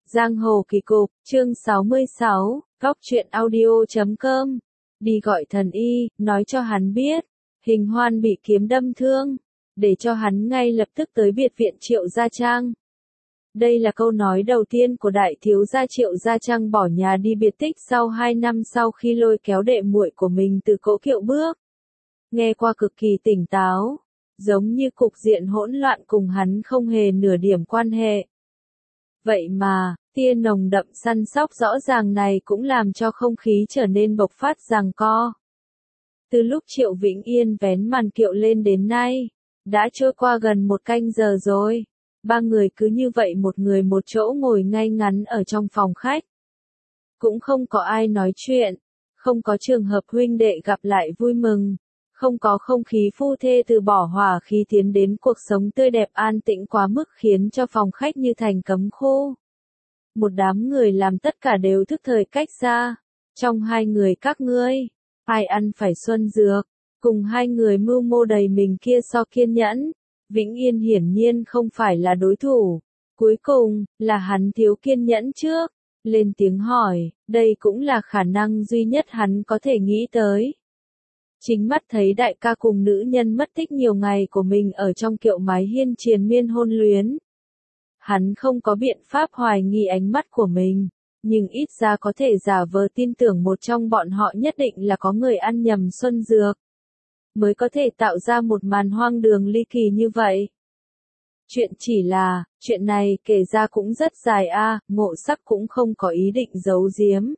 Giang hồ kỳ cục, chương 66, Góc truyện audio.com. Đi gọi thần y, nói cho hắn biết, Hình Hoan bị kiếm đâm thương, để cho hắn ngay lập tức tới biệt viện Triệu Gia Trang. Đây là câu nói đầu tiên của đại thiếu gia Triệu Gia Trang bỏ nhà đi biệt tích sau 2 năm sau khi lôi kéo đệ muội của mình từ cỗ kiệu bước. Nghe qua cực kỳ tỉnh táo, giống như cục diện hỗn loạn cùng hắn không hề nửa điểm quan hệ. Vậy mà, tia nồng đậm săn sóc rõ ràng này cũng làm cho không khí trở nên bộc phát giằng co. Từ lúc Triệu Vĩnh Yên vén màn kiệu lên đến nay, đã trôi qua gần 1 canh giờ rồi. 3 người cứ như vậy một người một chỗ ngồi ngay ngắn ở trong phòng khách. Cũng không có ai nói chuyện, không có trường hợp huynh đệ gặp lại vui mừng, không có không khí phu thê từ bỏ hỏa khí tiến đến cuộc sống tươi đẹp an tĩnh quá mức khiến cho phòng khách như thành cấm khu. Một đám người làm tất cả đều thức thời cách xa. Trong 2 người các ngươi, ai ăn phải xuân dược, cùng 2 người mưu mô đầy mình kia so kiên nhẫn. Vĩnh Yên hiển nhiên không phải là đối thủ. Cuối cùng, là hắn thiếu kiên nhẫn trước. Lên tiếng hỏi, đây cũng là khả năng duy nhất hắn có thể nghĩ tới. Chính mắt thấy đại ca cùng nữ nhân mất tích nhiều ngày của mình ở trong kiệu mái hiên triền miên hôn luyến. Hắn không có biện pháp hoài nghi ánh mắt của mình, nhưng ít ra có thể giả vờ tin tưởng một trong bọn họ nhất định là có người ăn nhầm xuân dược, mới có thể tạo ra một màn hoang đường ly kỳ như vậy. Chuyện này kể ra cũng rất dài Ngộ Sắc cũng không có ý định giấu giếm.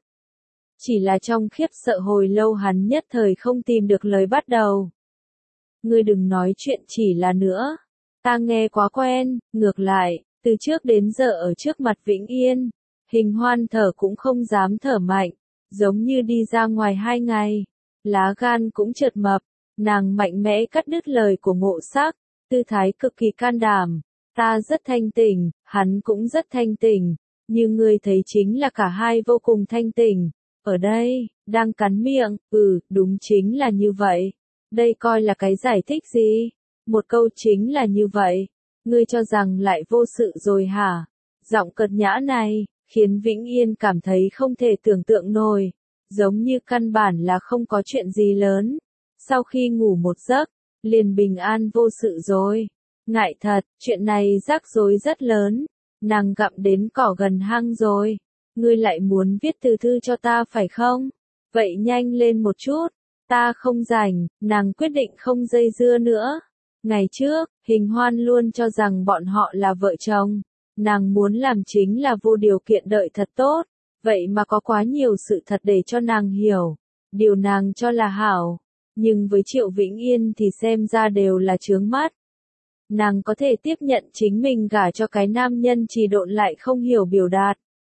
Chỉ là trong khiếp sợ hồi lâu hắn nhất thời không tìm được lời bắt đầu. Ngươi đừng nói chuyện chỉ là nữa. Ta nghe quá quen, ngược lại, từ trước đến giờ ở trước mặt Vĩnh Yên, Hình Hoan thở cũng không dám thở mạnh, giống như đi ra ngoài 2 ngày. Lá gan cũng chợt mập, nàng mạnh mẽ cắt đứt lời của Ngộ Sắc, tư thái cực kỳ can đảm. Ta rất thanh tỉnh, hắn cũng rất thanh tỉnh, như ngươi thấy chính là cả hai vô cùng thanh tỉnh. Ở đây, đang cắn miệng, đúng chính là như vậy. Đây coi là cái giải thích gì? Một câu chính là như vậy. Ngươi cho rằng lại vô sự rồi hả? Giọng cợt nhã này, khiến Vĩnh Yên cảm thấy không thể tưởng tượng nổi. Giống như căn bản là không có chuyện gì lớn. Sau khi ngủ một giấc, liền bình an vô sự rồi. Ngại thật, chuyện này rắc rối rất lớn. Nàng gặm đến cỏ gần hang rồi. Ngươi lại muốn viết từ thư cho ta phải không? Vậy nhanh lên một chút. Ta không rảnh, nàng quyết định không dây dưa nữa. Ngày trước, Hình Hoan luôn cho rằng bọn họ là vợ chồng. Nàng muốn làm chính là vô điều kiện đợi thật tốt. Vậy mà có quá nhiều sự thật để cho nàng hiểu. Điều nàng cho là hảo. Nhưng với Triệu Vĩnh Yên thì xem ra đều là chướng mắt. Nàng có thể tiếp nhận chính mình gả cho cái nam nhân trì độn lại không hiểu biểu đạt.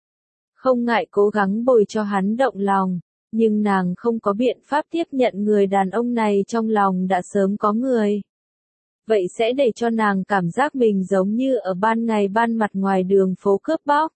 Không ngại cố gắng bồi cho hắn động lòng, nhưng nàng không có biện pháp tiếp nhận người đàn ông này trong lòng đã sớm có người. Vậy sẽ để cho nàng cảm giác mình giống như ở ban ngày ban mặt ngoài đường phố cướp bóc.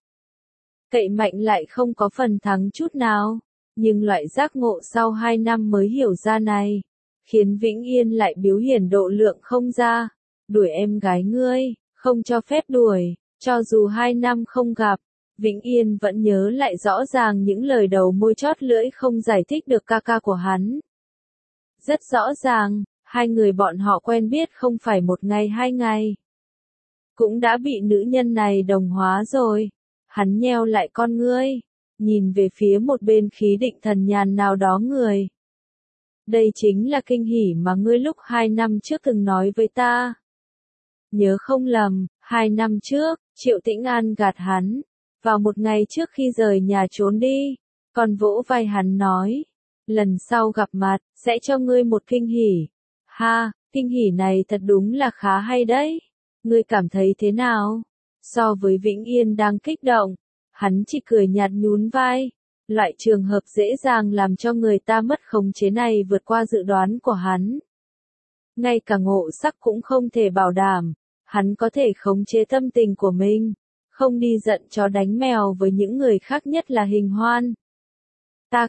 Cậy mạnh lại không có phần thắng chút nào, nhưng loại giác ngộ sau 2 năm mới hiểu ra này, khiến Vĩnh Yên lại biểu hiện độ lượng không ra. Đuổi em gái ngươi, không cho phép đuổi, cho dù 2 năm không gặp. Vĩnh Yên vẫn nhớ lại rõ ràng những lời đầu môi chót lưỡi không giải thích được ca ca của hắn. Rất rõ ràng, 2 người bọn họ quen biết không phải 1 ngày 2 ngày. Cũng đã bị nữ nhân này đồng hóa rồi. Hắn nheo lại con ngươi, nhìn về phía một bên khí định thần nhàn nào đó người. Đây chính là kinh hỉ mà ngươi lúc 2 năm trước từng nói với ta. Nhớ không lầm, 2 năm trước, Triệu Tĩnh An gạt hắn. Vào một ngày trước khi rời nhà trốn đi, còn vỗ vai hắn nói, lần sau gặp mặt, sẽ cho ngươi một kinh hỉ. Ha, kinh hỉ này thật đúng là khá hay đấy. Ngươi cảm thấy thế nào? So với Vĩnh Yên đang kích động, hắn chỉ cười nhạt nhún vai. Loại trường hợp dễ dàng làm cho người ta mất khống chế này vượt qua dự đoán của hắn. Ngay cả Ngộ Sắc cũng không thể bảo đảm, hắn có thể khống chế tâm tình của mình. Không đi giận chó đánh mèo với những người khác, nhất là Hình Hoan. Ta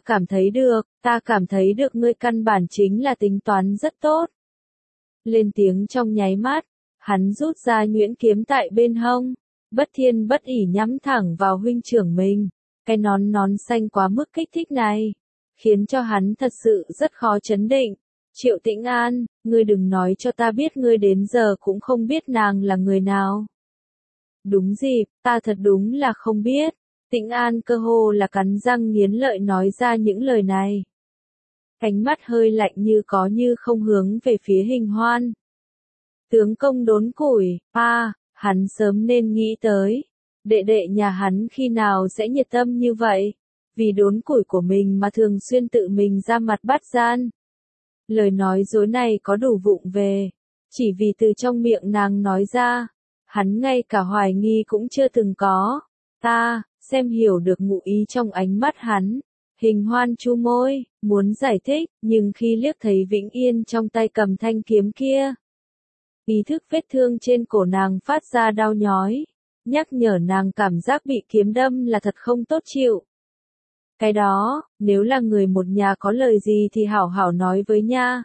cảm thấy được ngươi căn bản chính là tính toán rất tốt. Lên tiếng trong nháy mắt, hắn rút ra nhuyễn kiếm tại bên hông, bất thiên bất ỉ nhắm thẳng vào huynh trưởng mình. Cái nón xanh quá mức kích thích này, khiến cho hắn thật sự rất khó chấn định. Triệu Tĩnh An, ngươi đừng nói cho ta biết ngươi đến giờ cũng không biết nàng là người nào. Đúng dịp, ta thật đúng là không biết. Tĩnh An cơ hồ là cắn răng nghiến lợi nói ra những lời này. Ánh mắt hơi lạnh như có như không hướng về phía Hình Hoan. Tướng công đốn củi, hắn sớm nên nghĩ tới. Đệ đệ nhà hắn khi nào sẽ nhiệt tâm như vậy? Vì đốn củi của mình mà thường xuyên tự mình ra mặt bắt gian. Lời nói dối này có đủ vụng về. Chỉ vì từ trong miệng nàng nói ra. Hắn ngay cả hoài nghi cũng chưa từng có. Ta, xem hiểu được ngụ ý trong ánh mắt hắn. Hình Hoan chu môi, muốn giải thích, nhưng khi liếc thấy Vĩnh Yên trong tay cầm thanh kiếm kia. Ý thức vết thương trên cổ nàng phát ra đau nhói. Nhắc nhở nàng cảm giác bị kiếm đâm là thật không tốt chịu. Cái đó, nếu là người một nhà có lời gì thì hảo hảo nói với nha.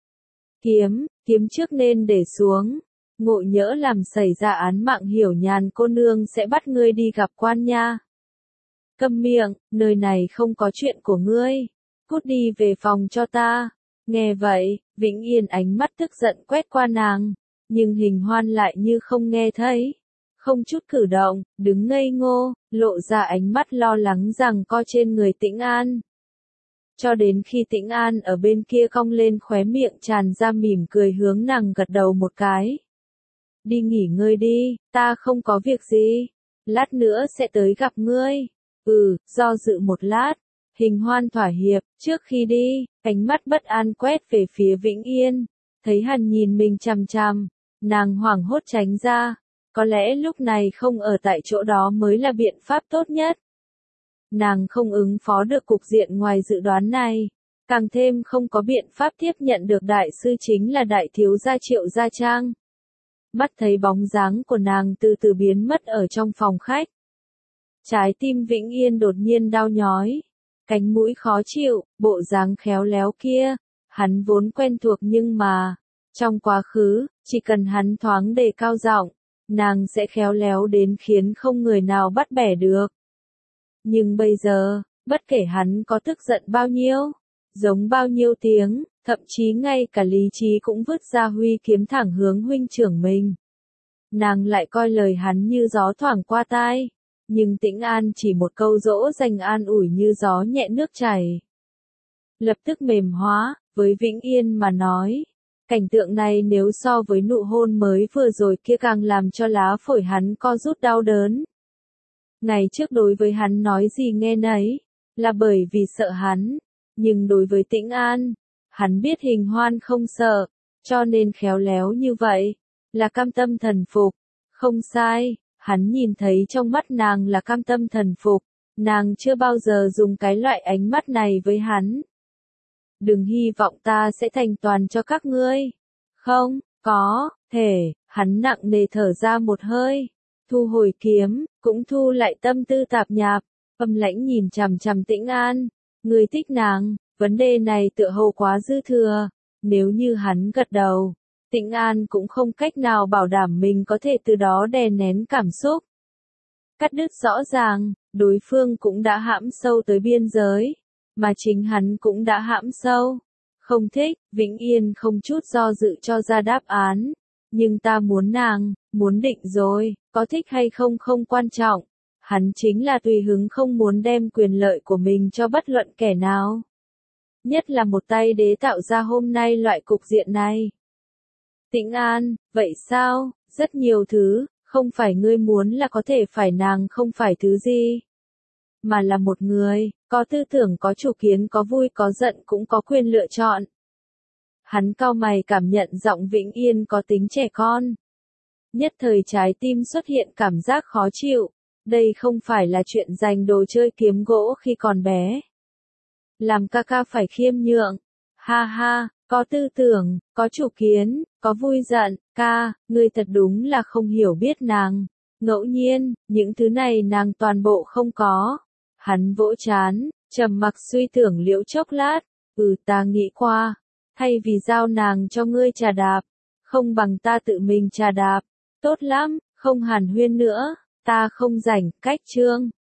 Kiếm trước nên để xuống. Ngộ nhỡ làm xảy ra án mạng Hiểu Nhàn cô nương sẽ bắt ngươi đi gặp quan nha. Câm miệng, nơi này không có chuyện của ngươi. Cút đi về phòng cho ta. Nghe vậy, Vĩnh Yên ánh mắt tức giận quét qua nàng. Nhưng Hình Hoan lại như không nghe thấy. Không chút cử động, đứng ngây ngô, lộ ra ánh mắt lo lắng rằng co trên người Tĩnh An. Cho đến khi Tĩnh An ở bên kia cong lên khóe miệng tràn ra mỉm cười hướng nàng gật đầu một cái. Đi nghỉ ngơi đi, ta không có việc gì. Lát nữa sẽ tới gặp ngươi. Do dự một lát. Hình Hoan thỏa hiệp, trước khi đi, ánh mắt bất an quét về phía Vĩnh Yên. Thấy hắn nhìn mình chằm chằm, nàng hoảng hốt tránh ra. Có lẽ lúc này không ở tại chỗ đó mới là biện pháp tốt nhất. Nàng không ứng phó được cục diện ngoài dự đoán này. Càng thêm không có biện pháp tiếp nhận được đại sư chính là đại thiếu gia Triệu Gia Trang. Mắt thấy bóng dáng của nàng từ từ biến mất ở trong phòng khách. Trái tim Vĩnh Yên đột nhiên đau nhói. Cánh mũi khó chịu, bộ dáng khéo léo kia. Hắn vốn quen thuộc nhưng mà, trong quá khứ, chỉ cần hắn thoáng đề cao giọng, nàng sẽ khéo léo đến khiến không người nào bắt bẻ được. Nhưng bây giờ, bất kể hắn có tức giận bao nhiêu, giống bao nhiêu tiếng, thậm chí ngay cả lý trí cũng vứt ra huy kiếm thẳng hướng huynh trưởng mình. Nàng lại coi lời hắn như gió thoảng qua tai, nhưng Tĩnh An chỉ một câu dỗ dành an ủi như gió nhẹ nước chảy. Lập tức mềm hóa, với Vĩnh Yên mà nói. Cảnh tượng này nếu so với nụ hôn mới vừa rồi kia càng làm cho lá phổi hắn co rút đau đớn. Ngày trước đối với hắn nói gì nghe nấy, là bởi vì sợ hắn. Nhưng đối với Tĩnh An, hắn biết Hình Hoan không sợ, cho nên khéo léo như vậy, là cam tâm thần phục. Không sai, hắn nhìn thấy trong mắt nàng là cam tâm thần phục, nàng chưa bao giờ dùng cái loại ánh mắt này với hắn. Đừng hy vọng ta sẽ thành toàn cho các ngươi. Không, có, thể, hắn nặng nề thở ra một hơi, thu hồi kiếm, cũng thu lại tâm tư tạp nhạp, âm lãnh nhìn chằm chằm Tĩnh An. Ngươi thích nàng, vấn đề này tựa hồ quá dư thừa, nếu như hắn gật đầu, Tĩnh An cũng không cách nào bảo đảm mình có thể từ đó đè nén cảm xúc. Cắt đứt rõ ràng, đối phương cũng đã hãm sâu tới biên giới, mà chính hắn cũng đã hãm sâu. Không thích, Vĩnh Yên không chút do dự cho ra đáp án. Nhưng ta muốn nàng, muốn định rồi, có thích hay không không quan trọng. Hắn chính là tùy hứng không muốn đem quyền lợi của mình cho bất luận kẻ nào. Nhất là một tay đế tạo ra hôm nay loại cục diện này. Tĩnh An, vậy sao, rất nhiều thứ, không phải ngươi muốn là có thể phải nàng không phải thứ gì. Mà là một người, có tư tưởng có chủ kiến có vui có giận cũng có quyền lựa chọn. Hắn cau mày cảm nhận giọng Vĩnh Yên có tính trẻ con. Nhất thời trái tim xuất hiện cảm giác khó chịu. Đây không phải là chuyện giành đồ chơi kiếm gỗ khi còn bé. Làm ca ca phải khiêm nhượng. Ha ha, có tư tưởng, có chủ kiến, có vui giận. Ca, ngươi thật đúng là không hiểu biết nàng. Ngẫu nhiên, những thứ này nàng toàn bộ không có. Hắn vỗ chán, trầm mặc suy tưởng liễu chốc lát. Ta nghĩ qua. Thay vì giao nàng cho ngươi trà đạp, không bằng ta tự mình trà đạp. Tốt lắm, không hàn huyên nữa. Ta không rảnh, cách chương.